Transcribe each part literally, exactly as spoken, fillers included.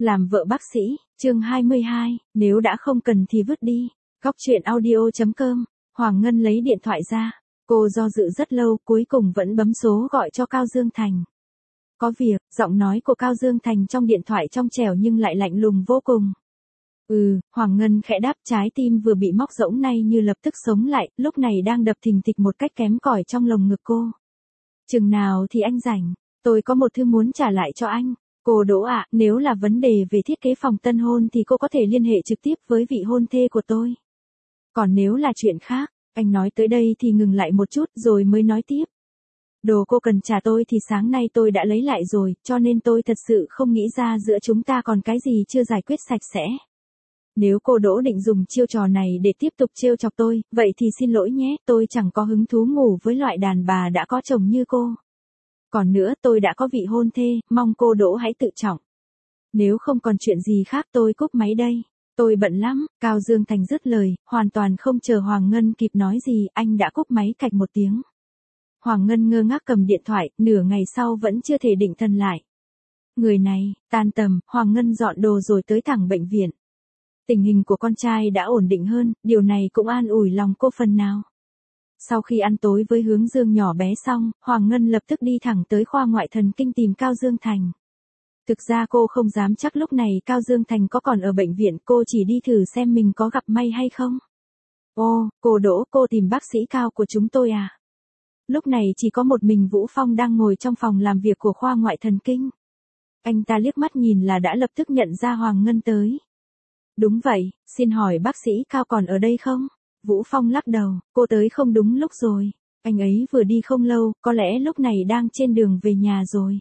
Làm vợ bác sĩ, chương hai mươi hai, nếu đã không cần thì vứt đi. Góc truyện audio chấm com, Hoàng Ngân lấy điện thoại ra. Cô do dự rất lâu, cuối cùng vẫn bấm số gọi cho Cao Dương Thành. Có việc, giọng nói của Cao Dương Thành trong điện thoại trong trẻo nhưng lại lạnh lùng vô cùng. Ừ, Hoàng Ngân khẽ đáp, trái tim vừa bị móc rỗng nay như lập tức sống lại, lúc này đang đập thình thịch một cách kém cỏi trong lồng ngực cô. Chừng nào thì anh rảnh, tôi có một thư muốn trả lại cho anh. Cô Đỗ ạ, nếu là vấn đề về thiết kế phòng tân hôn thì cô có thể liên hệ trực tiếp với vị hôn thê của tôi. Còn nếu là chuyện khác, anh nói tới đây thì ngừng lại một chút rồi mới nói tiếp. Đồ cô cần trả tôi thì sáng nay tôi đã lấy lại rồi, cho nên tôi thật sự không nghĩ ra giữa chúng ta còn cái gì chưa giải quyết sạch sẽ. Nếu cô Đỗ định dùng chiêu trò này để tiếp tục trêu chọc tôi, vậy thì xin lỗi nhé, tôi chẳng có hứng thú ngủ với loại đàn bà đã có chồng như cô. Còn nữa, tôi đã có vị hôn thê, mong cô Đỗ hãy tự trọng. Nếu không còn chuyện gì khác tôi cúp máy đây. Tôi bận lắm, Cao Dương Thành dứt lời, hoàn toàn không chờ Hoàng Ngân kịp nói gì, anh đã cúp máy cạch một tiếng. Hoàng Ngân ngơ ngác cầm điện thoại, nửa ngày sau vẫn chưa thể định thần lại. Người này, tan tầm, Hoàng Ngân dọn đồ rồi tới thẳng bệnh viện. Tình hình của con trai đã ổn định hơn, điều này cũng an ủi lòng cô phần nào. Sau khi ăn tối với Hướng Dương nhỏ bé xong, Hoàng Ngân lập tức đi thẳng tới khoa ngoại thần kinh tìm Cao Dương Thành. Thực ra cô không dám chắc lúc này Cao Dương Thành có còn ở bệnh viện, cô chỉ đi thử xem mình có gặp may hay không. Ô, cô Đỗ, cô tìm bác sĩ Cao của chúng tôi à? Lúc này chỉ có một mình Vũ Phong đang ngồi trong phòng làm việc của khoa ngoại thần kinh. Anh ta liếc mắt nhìn là đã lập tức nhận ra Hoàng Ngân tới. Đúng vậy, xin hỏi bác sĩ Cao còn ở đây không? Vũ Phong lắc đầu, cô tới không đúng lúc rồi. Anh ấy vừa đi không lâu, có lẽ lúc này đang trên đường về nhà rồi.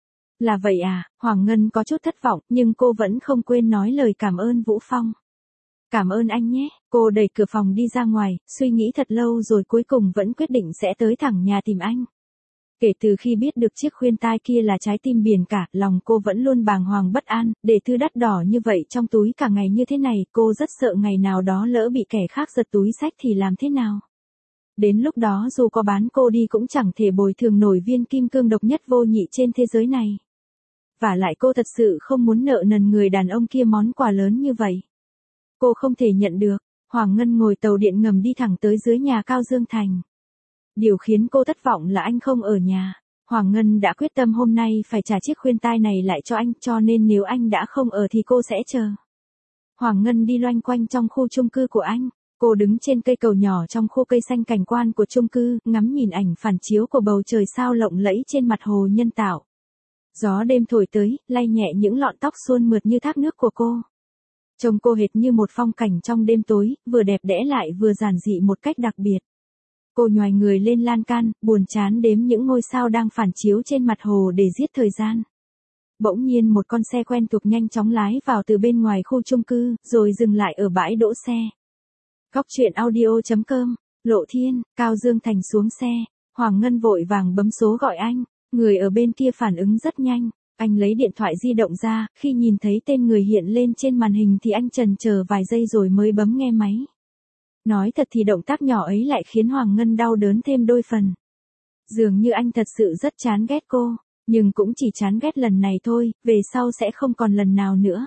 Là vậy à, Hoàng Ngân có chút thất vọng, nhưng cô vẫn không quên nói lời cảm ơn Vũ Phong. Cảm ơn anh nhé, cô đẩy cửa phòng đi ra ngoài, suy nghĩ thật lâu rồi cuối cùng vẫn quyết định sẽ tới thẳng nhà tìm anh. Kể từ khi biết được chiếc khuyên tai kia là trái tim biển cả, lòng cô vẫn luôn bàng hoàng bất an, để thứ đắt đỏ như vậy trong túi cả ngày như thế này, cô rất sợ ngày nào đó lỡ bị kẻ khác giật túi xách thì làm thế nào. Đến lúc đó dù có bán cô đi cũng chẳng thể bồi thường nổi viên kim cương độc nhất vô nhị trên thế giới này. Vả lại cô thật sự không muốn nợ nần người đàn ông kia món quà lớn như vậy. Cô không thể nhận được. Hoàng Ngân ngồi tàu điện ngầm đi thẳng tới dưới nhà Cao Dương Thành. Điều khiến cô thất vọng là anh không ở nhà. Hoàng Ngân đã quyết tâm hôm nay phải trả chiếc khuyên tai này lại cho anh, cho nên nếu anh đã không ở thì cô sẽ chờ. Hoàng Ngân đi loanh quanh trong khu chung cư của anh. Cô đứng trên cây cầu nhỏ trong khu cây xanh cảnh quan của chung cư, ngắm nhìn ảnh phản chiếu của bầu trời sao lộng lẫy trên mặt hồ nhân tạo. Gió đêm thổi tới, lay nhẹ những lọn tóc suôn mượt như thác nước của cô. Trông cô hệt như một phong cảnh trong đêm tối, vừa đẹp đẽ lại vừa giản dị một cách đặc biệt. Cô nhoài người lên lan can, buồn chán đếm những ngôi sao đang phản chiếu trên mặt hồ để giết thời gian. Bỗng nhiên một con xe quen thuộc nhanh chóng lái vào từ bên ngoài khu chung cư, rồi dừng lại ở bãi đỗ xe. Góc truyện audio chấm com, Lộ Thiên, Cao Dương Thành xuống xe, Hoàng Ngân vội vàng bấm số gọi anh, người ở bên kia phản ứng rất nhanh, anh lấy điện thoại di động ra, khi nhìn thấy tên người hiện lên trên màn hình thì anh chần chờ vài giây rồi mới bấm nghe máy. Nói thật thì động tác nhỏ ấy lại khiến Hoàng Ngân đau đớn thêm đôi phần. Dường như anh thật sự rất chán ghét cô, nhưng cũng chỉ chán ghét lần này thôi, về sau sẽ không còn lần nào nữa.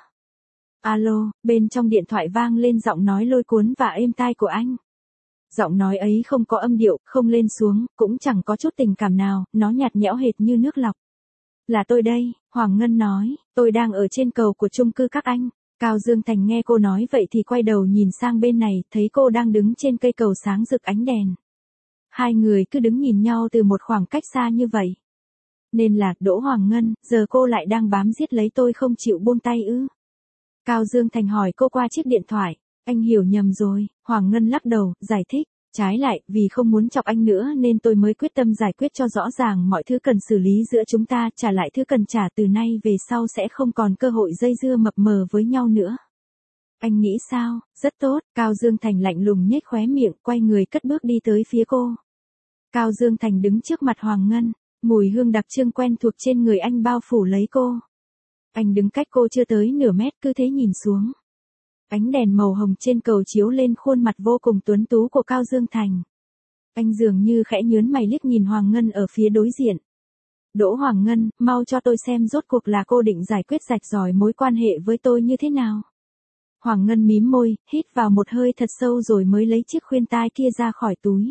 Alo, bên trong điện thoại vang lên giọng nói lôi cuốn và êm tai của anh. Giọng nói ấy không có âm điệu, không lên xuống, cũng chẳng có chút tình cảm nào, nó nhạt nhẽo hệt như nước lọc. Là tôi đây, Hoàng Ngân nói, tôi đang ở trên cầu của chung cư các anh. Cao Dương Thành nghe cô nói vậy thì quay đầu nhìn sang bên này, thấy cô đang đứng trên cây cầu sáng rực ánh đèn. Hai người cứ đứng nhìn nhau từ một khoảng cách xa như vậy. Nên là, Đỗ Hoàng Ngân, giờ cô lại đang bám giết lấy tôi không chịu buông tay ư? Cao Dương Thành hỏi cô qua chiếc điện thoại. Anh hiểu nhầm rồi, Hoàng Ngân lắc đầu, giải thích. Trái lại, vì không muốn chọc anh nữa nên tôi mới quyết tâm giải quyết cho rõ ràng mọi thứ cần xử lý giữa chúng ta, trả lại thứ cần trả, từ nay về sau sẽ không còn cơ hội dây dưa mập mờ với nhau nữa. Anh nghĩ sao? Rất tốt, Cao Dương Thành lạnh lùng nhếch khóe miệng, quay người cất bước đi tới phía cô. Cao Dương Thành đứng trước mặt Hoàng Ngân, mùi hương đặc trưng quen thuộc trên người anh bao phủ lấy cô. Anh đứng cách cô chưa tới nửa mét, cứ thế nhìn xuống. Ánh đèn màu hồng trên cầu chiếu lên khuôn mặt vô cùng tuấn tú của Cao Dương Thành. Anh dường như khẽ nhớn mày liếc nhìn Hoàng Ngân ở phía đối diện. Đỗ Hoàng Ngân, mau cho tôi xem rốt cuộc là cô định giải quyết rạch ròi mối quan hệ với tôi như thế nào. Hoàng Ngân mím môi, hít vào một hơi thật sâu rồi mới lấy chiếc khuyên tai kia ra khỏi túi.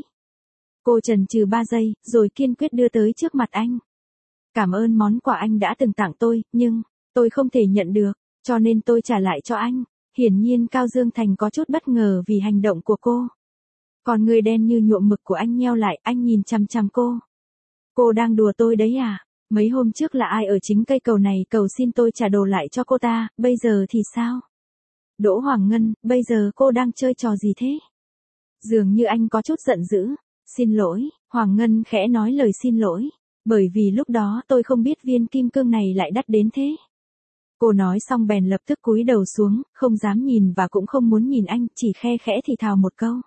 Cô chần chừ ba giây, rồi kiên quyết đưa tới trước mặt anh. Cảm ơn món quà anh đã từng tặng tôi, nhưng, tôi không thể nhận được, cho nên tôi trả lại cho anh. Hiển nhiên Cao Dương Thành có chút bất ngờ vì hành động của cô. Còn người đen như nhuộm mực của anh nheo lại, anh nhìn chằm chằm cô. Cô đang đùa tôi đấy à? Mấy hôm trước là ai ở chính cây cầu này cầu xin tôi trả đồ lại cho cô ta, bây giờ thì sao? Đỗ Hoàng Ngân, bây giờ cô đang chơi trò gì thế? Dường như anh có chút giận dữ. Xin lỗi, Hoàng Ngân khẽ nói lời xin lỗi. Bởi vì lúc đó tôi không biết viên kim cương này lại đắt đến thế. Cô nói xong bèn lập tức cúi đầu xuống, không dám nhìn và cũng không muốn nhìn anh, chỉ khe khẽ thì thào một câu.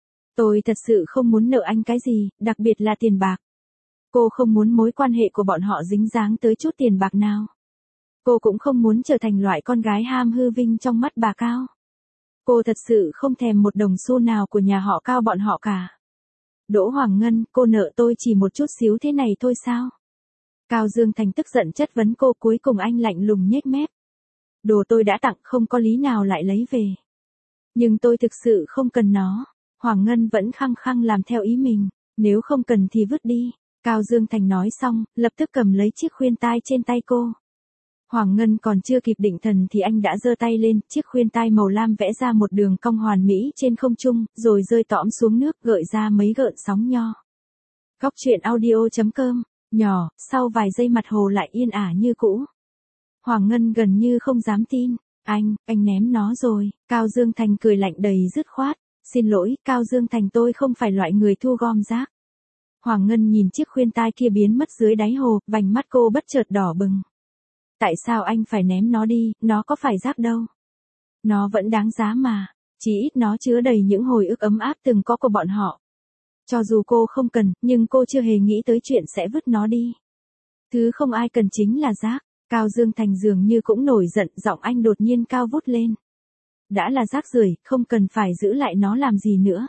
Tôi thật sự không muốn nợ anh cái gì, đặc biệt là tiền bạc. Cô không muốn mối quan hệ của bọn họ dính dáng tới chút tiền bạc nào. Cô cũng không muốn trở thành loại con gái ham hư vinh trong mắt bà Cao. Cô thật sự không thèm một đồng xu nào của nhà họ Cao bọn họ cả. Đỗ Hoàng Ngân, cô nợ tôi chỉ một chút xíu thế này thôi sao? Cao Dương Thành tức giận chất vấn cô, cuối cùng anh lạnh lùng nhếch mép. Đồ tôi đã tặng không có lý nào lại lấy về. Nhưng tôi thực sự không cần nó. Hoàng Ngân vẫn khăng khăng làm theo ý mình, nếu không cần thì vứt đi. Cao Dương Thành nói xong, lập tức cầm lấy chiếc khuyên tai trên tay cô. Hoàng Ngân còn chưa kịp định thần thì anh đã giơ tay lên, chiếc khuyên tai màu lam vẽ ra một đường cong hoàn mỹ trên không trung, rồi rơi tõm xuống nước gợi ra mấy gợn sóng nho. Góc truyện audio chấm com, nhỏ, sau vài giây mặt hồ lại yên ả như cũ. Hoàng Ngân gần như không dám tin, anh, anh ném nó rồi, Cao Dương Thành cười lạnh đầy dứt khoát, xin lỗi, Cao Dương Thành tôi không phải loại người thu gom rác. Hoàng Ngân nhìn chiếc khuyên tai kia biến mất dưới đáy hồ, vành mắt cô bất chợt đỏ bừng. Tại sao anh phải ném nó đi, nó có phải rác đâu. Nó vẫn đáng giá mà, chỉ ít nó chứa đầy những hồi ức ấm áp từng có của bọn họ. Cho dù cô không cần, nhưng cô chưa hề nghĩ tới chuyện sẽ vứt nó đi. Thứ không ai cần chính là rác. Cao Dương Thành dường như cũng nổi giận, giọng anh đột nhiên cao vút lên. Đã là rác rưởi, không cần phải giữ lại nó làm gì nữa.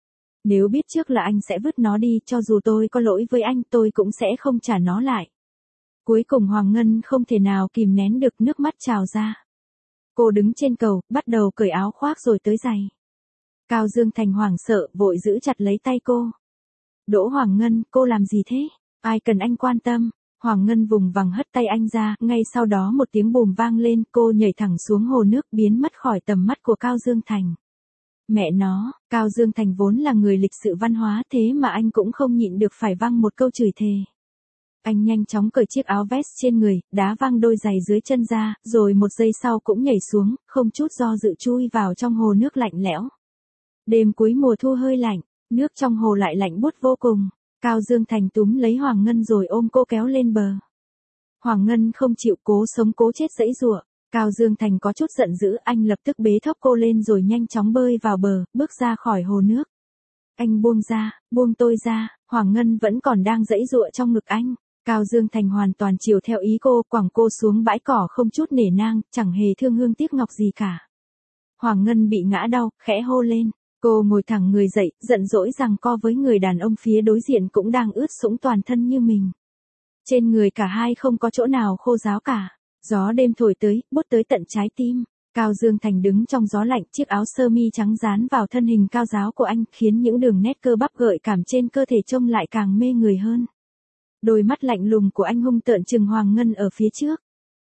Nếu biết trước là anh sẽ vứt nó đi, cho dù tôi có lỗi với anh, tôi cũng sẽ không trả nó lại. Cuối cùng Hoàng Ngân không thể nào kìm nén được, nước mắt trào ra. Cô đứng trên cầu, bắt đầu cởi áo khoác rồi tới giày. Cao Dương Thành hoảng sợ, vội giữ chặt lấy tay cô. Đỗ Hoàng Ngân, cô làm gì thế? Ai cần anh quan tâm? Hoàng Ngân vùng vằng hất tay anh ra, ngay sau đó một tiếng bùm vang lên, cô nhảy thẳng xuống hồ nước biến mất khỏi tầm mắt của Cao Dương Thành. Mẹ nó, Cao Dương Thành vốn là người lịch sự văn hóa thế mà anh cũng không nhịn được phải văng một câu chửi thề. Anh nhanh chóng cởi chiếc áo vest trên người, đá văng đôi giày dưới chân ra, rồi một giây sau cũng nhảy xuống, không chút do dự chui vào trong hồ nước lạnh lẽo. Đêm cuối mùa thu hơi lạnh, nước trong hồ lại lạnh buốt vô cùng. Cao Dương Thành túm lấy Hoàng Ngân rồi ôm cô kéo lên bờ. Hoàng Ngân không chịu, cố sống cố chết giãy giụa. Cao Dương Thành có chút giận dữ, anh lập tức bế thốc cô lên rồi nhanh chóng bơi vào bờ, bước ra khỏi hồ nước. Anh buông ra, buông tôi ra, Hoàng Ngân vẫn còn đang giãy giụa trong ngực anh. Cao Dương Thành hoàn toàn chiều theo ý cô, quẳng cô xuống bãi cỏ không chút nể nang, chẳng hề thương hương tiếc ngọc gì cả. Hoàng Ngân bị ngã đau, khẽ hô lên. Cô ngồi thẳng người dậy, giận dỗi rằng co với người đàn ông phía đối diện cũng đang ướt sũng toàn thân như mình. Trên người cả hai không có chỗ nào khô ráo cả. Gió đêm thổi tới, bút tới tận trái tim. Cao Dương Thành đứng trong gió lạnh, chiếc áo sơ mi trắng dán vào thân hình cao ráo của anh, khiến những đường nét cơ bắp gợi cảm trên cơ thể trông lại càng mê người hơn. Đôi mắt lạnh lùng của anh hung tợn trừng Hoàng Ngân ở phía trước.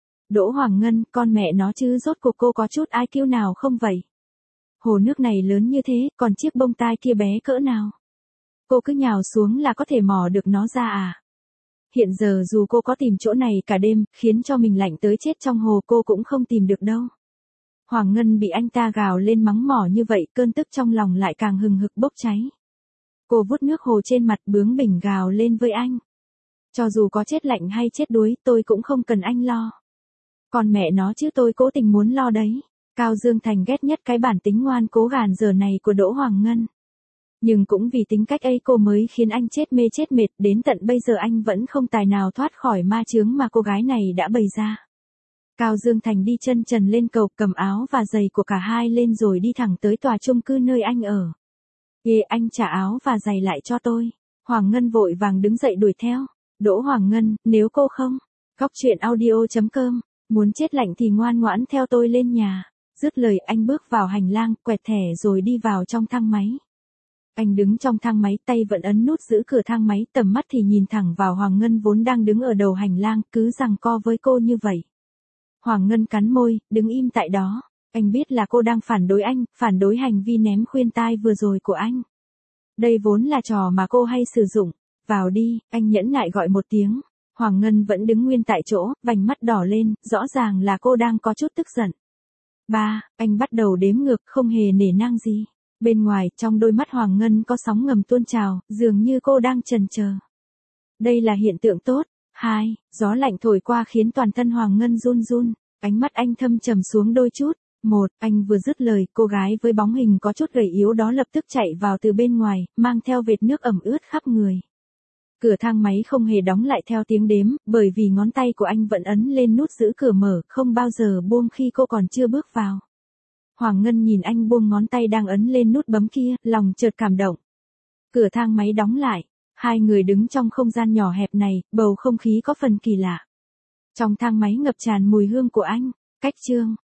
Đỗ Hoàng Ngân, con mẹ nó chứ rốt cuộc cô có chút i kiu nào không vậy? Hồ nước này lớn như thế, còn chiếc bông tai kia bé cỡ nào? Cô cứ nhào xuống là có thể mò được nó ra à? Hiện giờ dù cô có tìm chỗ này cả đêm, khiến cho mình lạnh tới chết trong hồ cô cũng không tìm được đâu. Hoàng Ngân bị anh ta gào lên mắng mỏ như vậy, cơn tức trong lòng lại càng hừng hực bốc cháy. Cô vuốt nước hồ trên mặt bướng bỉnh gào lên với anh. Cho dù có chết lạnh hay chết đuối, tôi cũng không cần anh lo. Còn mẹ nó chứ tôi cố tình muốn lo đấy. Cao Dương Thành ghét nhất cái bản tính ngoan cố gàn giờ này của Đỗ Hoàng Ngân. Nhưng cũng vì tính cách ấy cô mới khiến anh chết mê chết mệt, đến tận bây giờ anh vẫn không tài nào thoát khỏi ma chướng mà cô gái này đã bày ra. Cao Dương Thành đi chân trần lên cầu, cầm áo và giày của cả hai lên rồi đi thẳng tới tòa chung cư nơi anh ở. Ê, anh trả áo và giày lại cho tôi. Hoàng Ngân vội vàng đứng dậy đuổi theo. Đỗ Hoàng Ngân, nếu cô không. Góc truyện audio chấm com. Muốn chết lạnh thì ngoan ngoãn theo tôi lên nhà. Dứt lời anh bước vào hành lang, quẹt thẻ rồi đi vào trong thang máy. Anh đứng trong thang máy, tay vẫn ấn nút giữ cửa thang máy, tầm mắt thì nhìn thẳng vào Hoàng Ngân vốn đang đứng ở đầu hành lang, cứ giằng co với cô như vậy. Hoàng Ngân cắn môi, đứng im tại đó. Anh biết là cô đang phản đối anh, phản đối hành vi ném khuyên tai vừa rồi của anh. Đây vốn là trò mà cô hay sử dụng. Vào đi, anh nhẫn nại gọi một tiếng. Hoàng Ngân vẫn đứng nguyên tại chỗ, vành mắt đỏ lên, rõ ràng là cô đang có chút tức giận. Ba, anh bắt đầu đếm ngược, không hề nể nang gì. Bên ngoài, trong đôi mắt Hoàng Ngân có sóng ngầm tuôn trào, dường như cô đang chần chờ. Đây là hiện tượng tốt. Hai, gió lạnh thổi qua khiến toàn thân Hoàng Ngân run run, ánh mắt anh thâm trầm xuống đôi chút. Một, anh vừa dứt lời, cô gái với bóng hình có chút gầy yếu đó lập tức chạy vào từ bên ngoài, mang theo vệt nước ẩm ướt khắp người. Cửa thang máy không hề đóng lại theo tiếng đếm, bởi vì ngón tay của anh vẫn ấn lên nút giữ cửa mở, không bao giờ buông khi cô còn chưa bước vào. Hoàng Ngân nhìn anh buông ngón tay đang ấn lên nút bấm kia, lòng chợt cảm động. Cửa thang máy đóng lại, hai người đứng trong không gian nhỏ hẹp này, bầu không khí có phần kỳ lạ. Trong thang máy ngập tràn mùi hương của anh. Cách chương